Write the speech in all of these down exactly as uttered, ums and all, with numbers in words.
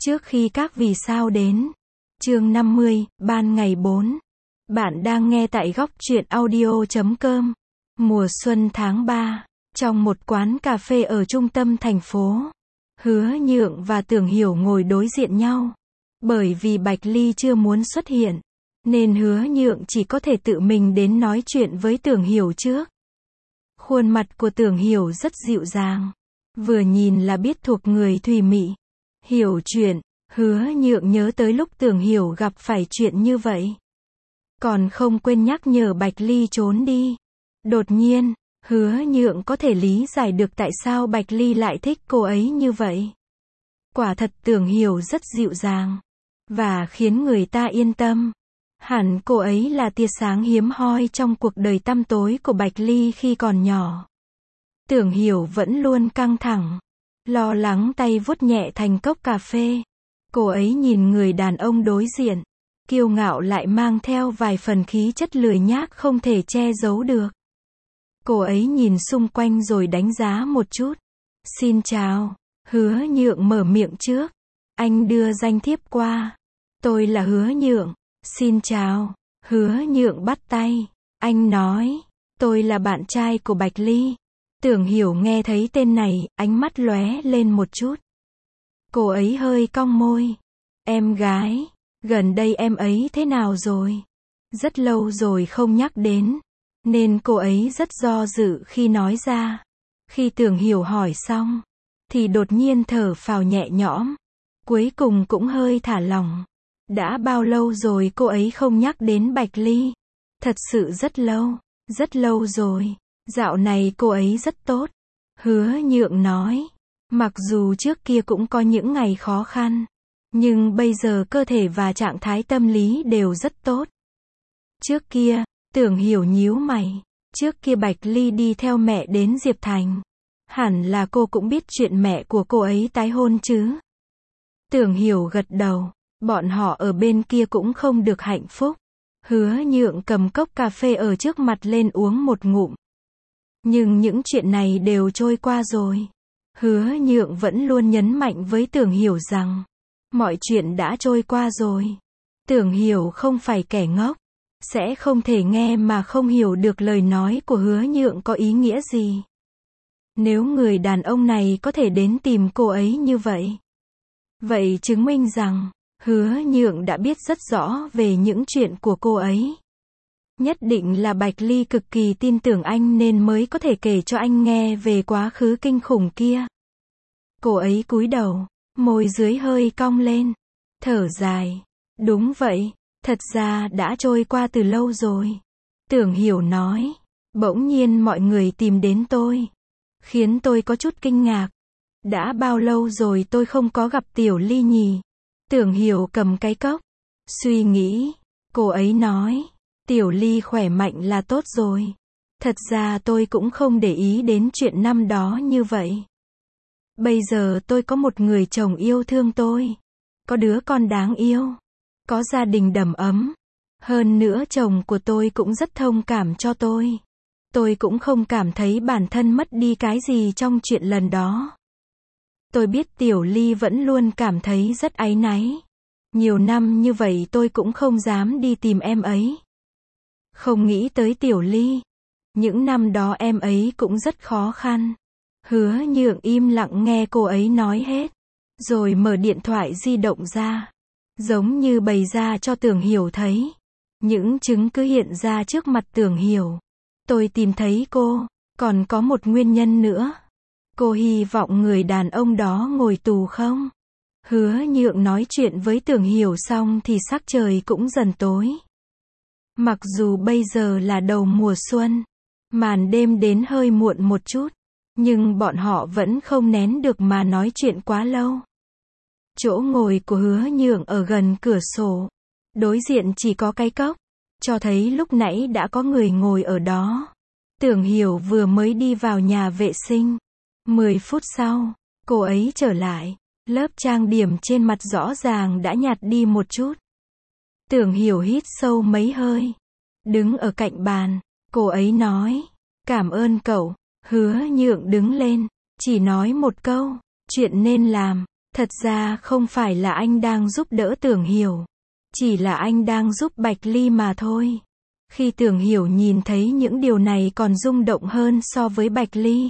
Trước khi các vì sao đến. Chương năm mươi, ban ngày bốn. Bạn đang nghe tại góc truyện audio chấm com. Mùa xuân tháng ba, trong một quán cà phê ở trung tâm thành phố, Hứa Nhượng và Tưởng Hiểu ngồi đối diện nhau. Bởi vì Bạch Ly chưa muốn xuất hiện, nên Hứa Nhượng chỉ có thể tự mình đến nói chuyện với Tưởng Hiểu trước. Khuôn mặt của Tưởng Hiểu rất dịu dàng, vừa nhìn là biết thuộc người thùy mị, hiểu chuyện. Hứa Nhượng nhớ tới lúc Tưởng Hiểu gặp phải chuyện như vậy, còn không quên nhắc nhở Bạch Ly trốn đi. Đột nhiên, Hứa Nhượng có thể lý giải được tại sao Bạch Ly lại thích cô ấy như vậy. Quả thật Tưởng Hiểu rất dịu dàng, và khiến người ta yên tâm. Hẳn cô ấy là tia sáng hiếm hoi trong cuộc đời tăm tối của Bạch Ly khi còn nhỏ. Tưởng Hiểu vẫn luôn căng thẳng, lo lắng tay vuốt nhẹ thành cốc cà phê. Cô ấy nhìn người đàn ông đối diện, kiêu ngạo lại mang theo vài phần khí chất lười nhác không thể che giấu được. Cô ấy nhìn xung quanh rồi đánh giá một chút. Xin chào. Hứa Nhượng mở miệng trước. Anh đưa danh thiếp qua. Tôi là Hứa Nhượng. Xin chào. Hứa Nhượng bắt tay. Anh nói, tôi là bạn trai của Bạch Ly. Tưởng Hiểu nghe thấy tên này, ánh mắt lóe lên một chút. Cô ấy hơi cong môi. Em gái, gần đây em ấy thế nào rồi? Rất lâu rồi không nhắc đến, nên cô ấy rất do dự khi nói ra. Khi Tưởng Hiểu hỏi xong, thì đột nhiên thở phào nhẹ nhõm. Cuối cùng cũng hơi thả lỏng. Đã bao lâu rồi cô ấy không nhắc đến Bạch Ly? Thật sự rất lâu, rất lâu rồi. Dạo này cô ấy rất tốt. Hứa Nhượng nói. Mặc dù trước kia cũng có những ngày khó khăn, nhưng bây giờ cơ thể và trạng thái tâm lý đều rất tốt. Trước kia, Tưởng Hiểu nhíu mày. Trước kia Bạch Ly đi theo mẹ đến Diệp Thành. Hẳn là cô cũng biết chuyện mẹ của cô ấy tái hôn chứ? Tưởng Hiểu gật đầu. Bọn họ ở bên kia cũng không được hạnh phúc. Hứa Nhượng cầm cốc cà phê ở trước mặt lên uống một ngụm. Nhưng những chuyện này đều trôi qua rồi. Hứa Nhượng vẫn luôn nhấn mạnh với Tưởng Hiểu rằng, mọi chuyện đã trôi qua rồi. Tưởng Hiểu không phải kẻ ngốc, sẽ không thể nghe mà không hiểu được lời nói của Hứa Nhượng có ý nghĩa gì. Nếu người đàn ông này có thể đến tìm cô ấy như vậy, vậy chứng minh rằng, Hứa Nhượng đã biết rất rõ về những chuyện của cô ấy. Nhất định là Bạch Ly cực kỳ tin tưởng anh nên mới có thể kể cho anh nghe về quá khứ kinh khủng kia. Cô ấy cúi đầu, môi dưới hơi cong lên, thở dài. Đúng vậy, thật ra đã trôi qua từ lâu rồi. Tưởng Hiểu nói. Bỗng nhiên mọi người tìm đến tôi, khiến tôi có chút kinh ngạc. Đã bao lâu rồi tôi không có gặp Tiểu Ly nhỉ? Tưởng Hiểu cầm cái cốc, suy nghĩ. Cô ấy nói, Tiểu Ly khỏe mạnh là tốt rồi. Thật ra tôi cũng không để ý đến chuyện năm đó như vậy. Bây giờ tôi có một người chồng yêu thương tôi, có đứa con đáng yêu, có gia đình đầm ấm. Hơn nữa chồng của tôi cũng rất thông cảm cho tôi. Tôi cũng không cảm thấy bản thân mất đi cái gì trong chuyện lần đó. Tôi biết Tiểu Ly vẫn luôn cảm thấy rất áy náy. Nhiều năm như vậy tôi cũng không dám đi tìm em ấy. Không nghĩ tới Tiểu Ly. Những năm đó em ấy cũng rất khó khăn. Hứa Nhượng im lặng nghe cô ấy nói hết, rồi mở điện thoại di động ra, giống như bày ra cho Tưởng Hiểu thấy. Những chứng cứ hiện ra trước mặt Tưởng Hiểu. Tôi tìm thấy cô, còn có một nguyên nhân nữa. Cô hy vọng người đàn ông đó ngồi tù không? Hứa Nhượng nói chuyện với Tưởng Hiểu xong thì sắc trời cũng dần tối. Mặc dù bây giờ là đầu mùa xuân, màn đêm đến hơi muộn một chút, nhưng bọn họ vẫn không nén được mà nói chuyện quá lâu. Chỗ ngồi của Hứa Nhượng ở gần cửa sổ, đối diện chỉ có cái cốc, cho thấy lúc nãy đã có người ngồi ở đó. Tưởng Hiểu vừa mới đi vào nhà vệ sinh. Mười phút sau, cô ấy trở lại. Lớp trang điểm trên mặt rõ ràng đã nhạt đi một chút. Tưởng Hiểu hít sâu mấy hơi, đứng ở cạnh bàn. Cô ấy nói, cảm ơn cậu. Hứa Nhượng đứng lên, chỉ nói một câu, chuyện nên làm, Thật ra không phải là anh đang giúp đỡ Tưởng Hiểu. Chỉ là anh đang giúp Bạch Ly mà thôi. Khi Tưởng Hiểu nhìn thấy những điều này còn rung động hơn so với Bạch Ly.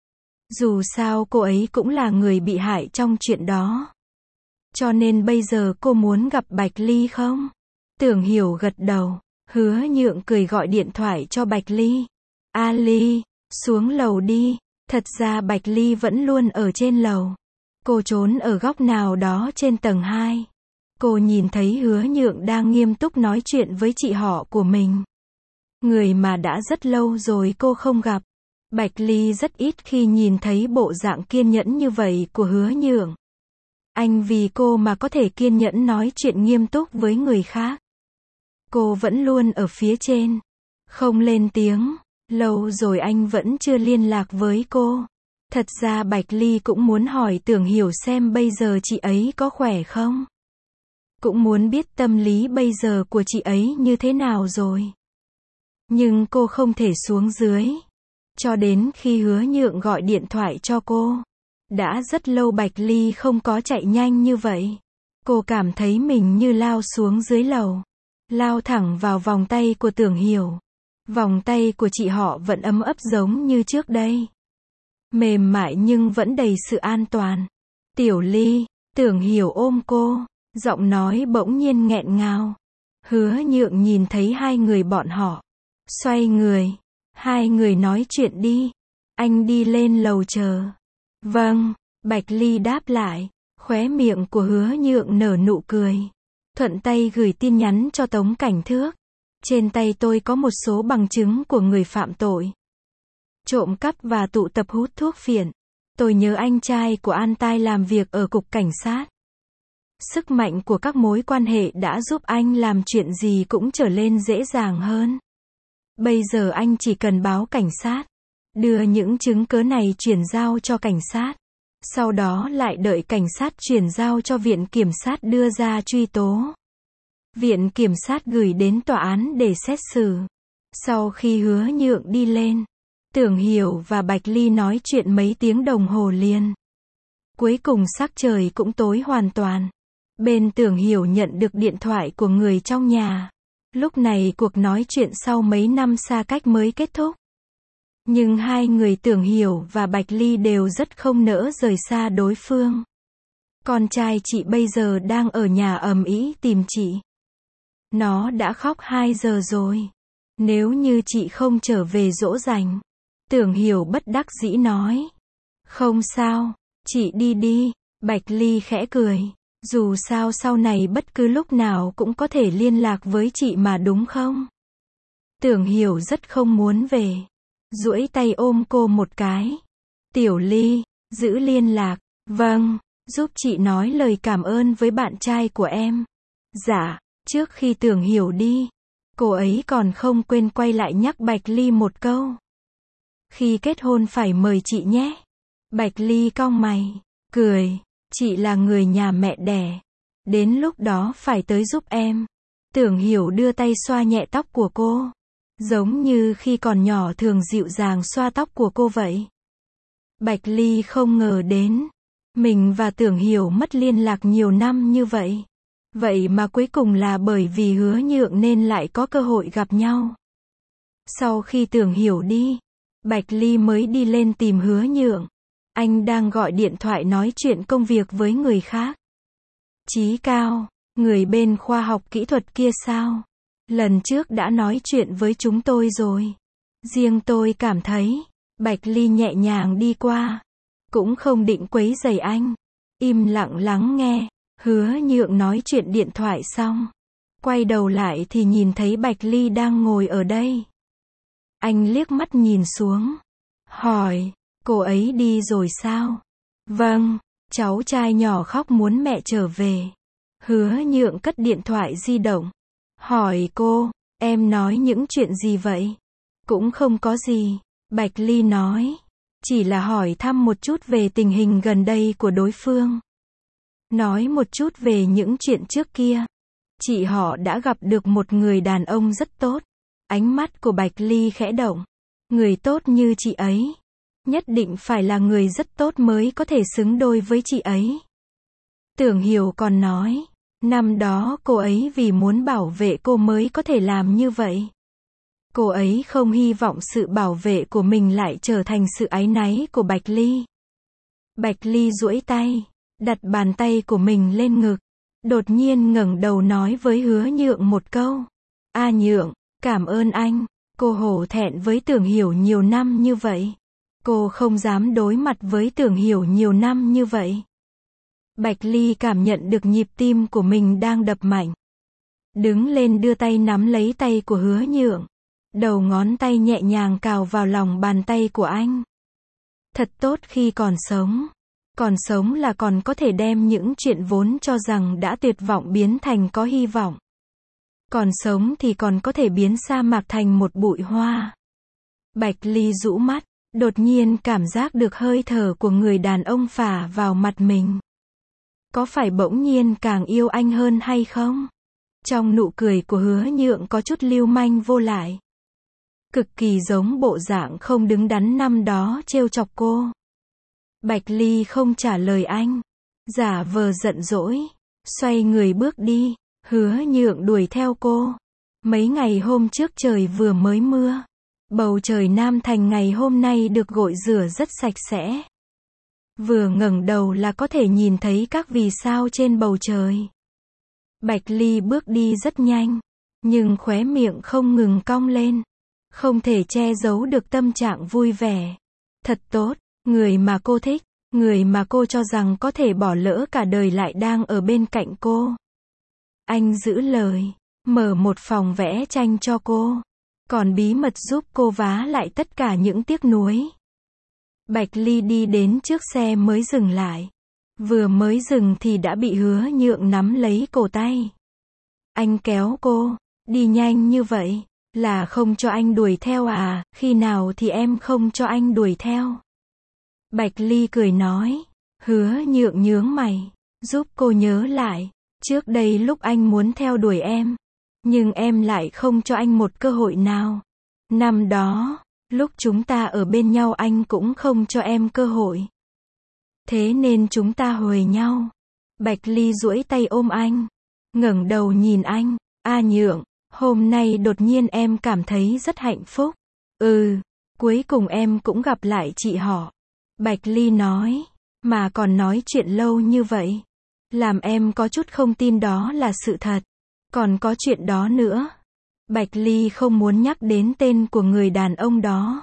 Dù sao cô ấy cũng là người bị hại trong chuyện đó. Cho nên bây giờ cô muốn gặp Bạch Ly không? Tưởng Hiểu gật đầu. Hứa Nhượng cười gọi điện thoại cho Bạch Ly. A Ly, xuống lầu đi. Thật ra Bạch Ly vẫn luôn ở trên lầu. Cô trốn ở góc nào đó trên tầng hai. Cô nhìn thấy Hứa Nhượng đang nghiêm túc nói chuyện với chị họ của mình. Người mà đã rất lâu rồi cô không gặp. Bạch Ly rất ít khi nhìn thấy bộ dạng kiên nhẫn như vậy của Hứa Nhượng. Anh vì cô mà có thể kiên nhẫn nói chuyện nghiêm túc với người khác. Cô vẫn luôn ở phía trên. Không lên tiếng. Lâu rồi anh vẫn chưa liên lạc với cô. Thật ra Bạch Ly cũng muốn hỏi Tưởng Hiểu xem bây giờ chị ấy có khỏe không. Cũng muốn biết tâm lý bây giờ của chị ấy như thế nào rồi. Nhưng cô không thể xuống dưới. Cho đến khi Hứa Nhượng gọi điện thoại cho cô. Đã rất lâu Bạch Ly không có chạy nhanh như vậy. Cô cảm thấy mình như lao xuống dưới lầu. Lao thẳng vào vòng tay của Tưởng Hiểu. Vòng tay của chị họ vẫn ấm ấp giống như trước đây. Mềm mại nhưng vẫn đầy sự an toàn. Tiểu Ly, Tưởng Hiểu ôm cô. Giọng nói bỗng nhiên nghẹn ngào. Hứa Nhượng nhìn thấy hai người bọn họ. Xoay người. Hai người nói chuyện đi. Anh đi lên lầu chờ. Vâng, Bạch Ly đáp lại. Khóe miệng của Hứa Nhượng nở nụ cười. Thuận tay gửi tin nhắn cho Tống Cảnh Thước. Trên tay tôi có một số bằng chứng của người phạm tội. Trộm cắp và tụ tập hút thuốc phiện. Tôi nhớ anh trai của An Tai làm việc ở cục cảnh sát. Sức mạnh của các mối quan hệ đã giúp anh làm chuyện gì cũng trở lên dễ dàng hơn. Bây giờ anh chỉ cần báo cảnh sát. Đưa những chứng cứ này chuyển giao cho cảnh sát. Sau đó lại đợi cảnh sát chuyển giao cho viện kiểm sát đưa ra truy tố. Viện kiểm sát gửi đến tòa án để xét xử. Sau khi Hứa Nhượng đi lên, Tưởng Hiểu và Bạch Ly nói chuyện mấy tiếng đồng hồ liền. Cuối cùng sắc trời cũng tối hoàn toàn. Bên Tưởng Hiểu nhận được điện thoại của người trong nhà. Lúc này cuộc nói chuyện sau mấy năm xa cách mới kết thúc. Nhưng hai người Tưởng Hiểu và Bạch Ly đều rất không nỡ rời xa đối phương. Con trai chị bây giờ đang ở nhà ầm ĩ tìm chị. Nó đã khóc hai giờ rồi. Nếu như chị không trở về dỗ dành. Tưởng Hiểu bất đắc dĩ nói. Không sao, chị đi đi. Bạch Ly khẽ cười. Dù sao sau này bất cứ lúc nào cũng có thể liên lạc với chị mà đúng không? Tưởng Hiểu rất không muốn về. Duỗi tay ôm cô một cái. Tiểu Ly, giữ liên lạc. Vâng, giúp chị nói lời cảm ơn với bạn trai của em. Dạ, trước khi Tưởng Hiểu đi, cô ấy còn không quên quay lại nhắc Bạch Ly một câu. Khi kết hôn phải mời chị nhé. Bạch Ly cong mày, cười. Chị là người nhà mẹ đẻ. Đến lúc đó phải tới giúp em. Tưởng Hiểu đưa tay xoa nhẹ tóc của cô. Giống như khi còn nhỏ thường dịu dàng xoa tóc của cô vậy. Bạch Ly không ngờ đến. Mình và Tưởng Hiểu mất liên lạc nhiều năm như vậy. Vậy mà cuối cùng là bởi vì Hứa Nhượng nên lại có cơ hội gặp nhau. Sau khi Tưởng Hiểu đi, Bạch Ly mới đi lên tìm Hứa Nhượng. Anh đang gọi điện thoại nói chuyện công việc với người khác. Chí Cao, người bên khoa học kỹ thuật kia sao? Lần trước đã nói chuyện với chúng tôi rồi. Riêng tôi cảm thấy, Bạch Ly nhẹ nhàng đi qua. Cũng không định quấy rầy anh. Im lặng lắng nghe. Hứa Nhượng nói chuyện điện thoại xong. Quay đầu lại thì nhìn thấy Bạch Ly đang ngồi ở đây. Anh liếc mắt nhìn xuống. Hỏi, cô ấy đi rồi sao? Vâng, cháu trai nhỏ khóc muốn mẹ trở về. Hứa Nhượng cất điện thoại di động. Hỏi cô, em nói những chuyện gì vậy? Cũng không có gì. Bạch Ly nói. Chỉ là hỏi thăm một chút về tình hình gần đây của đối phương. Nói một chút về những chuyện trước kia. Chị họ đã gặp được một người đàn ông rất tốt. Ánh mắt của Bạch Ly khẽ động. Người tốt như chị ấy. Nhất định phải là người rất tốt mới có thể xứng đôi với chị ấy. Tưởng Hiểu còn nói, năm đó cô ấy vì muốn bảo vệ cô mới có thể làm như vậy. Cô ấy không hy vọng sự bảo vệ của mình lại trở thành sự áy náy của Bạch Ly. Bạch Ly duỗi tay, đặt bàn tay của mình lên ngực, đột nhiên ngẩng đầu nói với Hứa Nhượng một câu. A Nhượng, cảm ơn anh. Cô hổ thẹn với Tưởng Hiểu nhiều năm như vậy. Cô không dám đối mặt với Tưởng Hiểu nhiều năm như vậy. Bạch Ly cảm nhận được nhịp tim của mình đang đập mạnh. Đứng lên đưa tay nắm lấy tay của Hứa Nhượng. Đầu ngón tay nhẹ nhàng cào vào lòng bàn tay của anh. Thật tốt khi còn sống. Còn sống là còn có thể đem những chuyện vốn cho rằng đã tuyệt vọng biến thành có hy vọng. Còn sống thì còn có thể biến sa mạc thành một bụi hoa. Bạch Ly rũ mắt, đột nhiên cảm giác được hơi thở của người đàn ông phả vào mặt mình. Có phải bỗng nhiên càng yêu anh hơn hay không? Trong nụ cười của Hứa Nhượng có chút lưu manh vô lại. Cực kỳ giống bộ dạng không đứng đắn năm đó trêu chọc cô. Bạch Ly không trả lời anh. Giả vờ giận dỗi. Xoay người bước đi. Hứa Nhượng đuổi theo cô. Mấy ngày hôm trước trời vừa mới mưa. Bầu trời Nam Thành ngày hôm nay được gội rửa rất sạch sẽ. Vừa ngẩng đầu là có thể nhìn thấy các vì sao trên bầu trời. Bạch Ly bước đi rất nhanh. Nhưng khóe miệng không ngừng cong lên. Không thể che giấu được tâm trạng vui vẻ. Thật tốt, người mà cô thích, người mà cô cho rằng có thể bỏ lỡ cả đời lại đang ở bên cạnh cô. Anh giữ lời, mở một phòng vẽ tranh cho cô, còn bí mật giúp cô vá lại tất cả những tiếc nuối. Bạch Ly đi đến trước xe mới dừng lại. Vừa mới dừng thì đã bị Hứa Nhượng nắm lấy cổ tay. Anh kéo cô, đi nhanh như vậy. Là không cho anh đuổi theo à, khi nào thì em không cho anh đuổi theo. Bạch Ly cười nói. Hứa Nhượng nhướng mày, giúp cô nhớ lại. Trước đây lúc anh muốn theo đuổi em, nhưng em lại không cho anh một cơ hội nào. Năm đó, lúc chúng ta ở bên nhau anh cũng không cho em cơ hội. Thế nên chúng ta huề nhau. Bạch Ly duỗi tay ôm anh, ngẩng đầu nhìn anh. A Nhượng, hôm nay đột nhiên em cảm thấy rất hạnh phúc. Ừ, cuối cùng em cũng gặp lại chị họ. Bạch Ly nói, mà còn nói chuyện lâu như vậy. Làm em có chút không tin đó là sự thật. Còn có chuyện đó nữa. Bạch Ly không muốn nhắc đến tên của người đàn ông đó.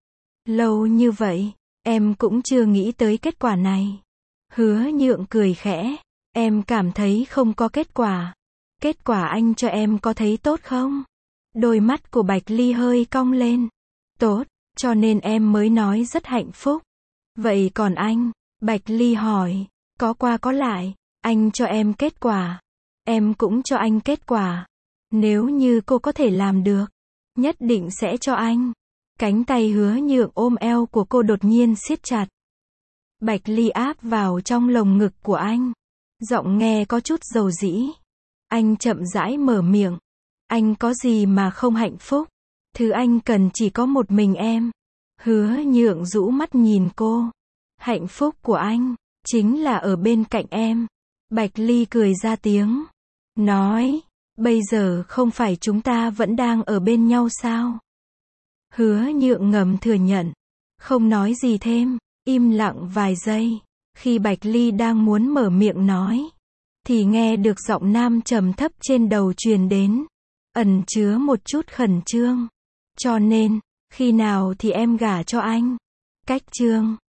Lâu như vậy, em cũng chưa nghĩ tới kết quả này. Hứa Nhượng cười khẽ. Em cảm thấy không có kết quả. Kết quả anh cho em có thấy tốt không? Đôi mắt của Bạch Ly hơi cong lên. Tốt, cho nên em mới nói rất hạnh phúc. Vậy còn anh? Bạch Ly hỏi. Có qua có lại, anh cho em kết quả. Em cũng cho anh kết quả. Nếu như cô có thể làm được, nhất định sẽ cho anh. Cánh tay Hứa Nhượng ôm eo của cô đột nhiên siết chặt. Bạch Ly áp vào trong lồng ngực của anh. Giọng nghe có chút dầu dĩ. Anh chậm rãi mở miệng. Anh có gì mà không hạnh phúc? Thứ anh cần chỉ có một mình em. Hứa Nhượng rũ mắt nhìn cô. Hạnh phúc của anh chính là ở bên cạnh em. Bạch Ly cười ra tiếng. Nói, bây giờ không phải chúng ta vẫn đang ở bên nhau sao? Hứa Nhượng ngầm thừa nhận. Không nói gì thêm. Im lặng vài giây. Khi Bạch Ly đang muốn mở miệng nói, thì nghe được giọng nam trầm thấp trên đầu truyền đến. Ẩn chứa một chút khẩn trương. Cho nên, khi nào thì em gả cho anh? Cách trương.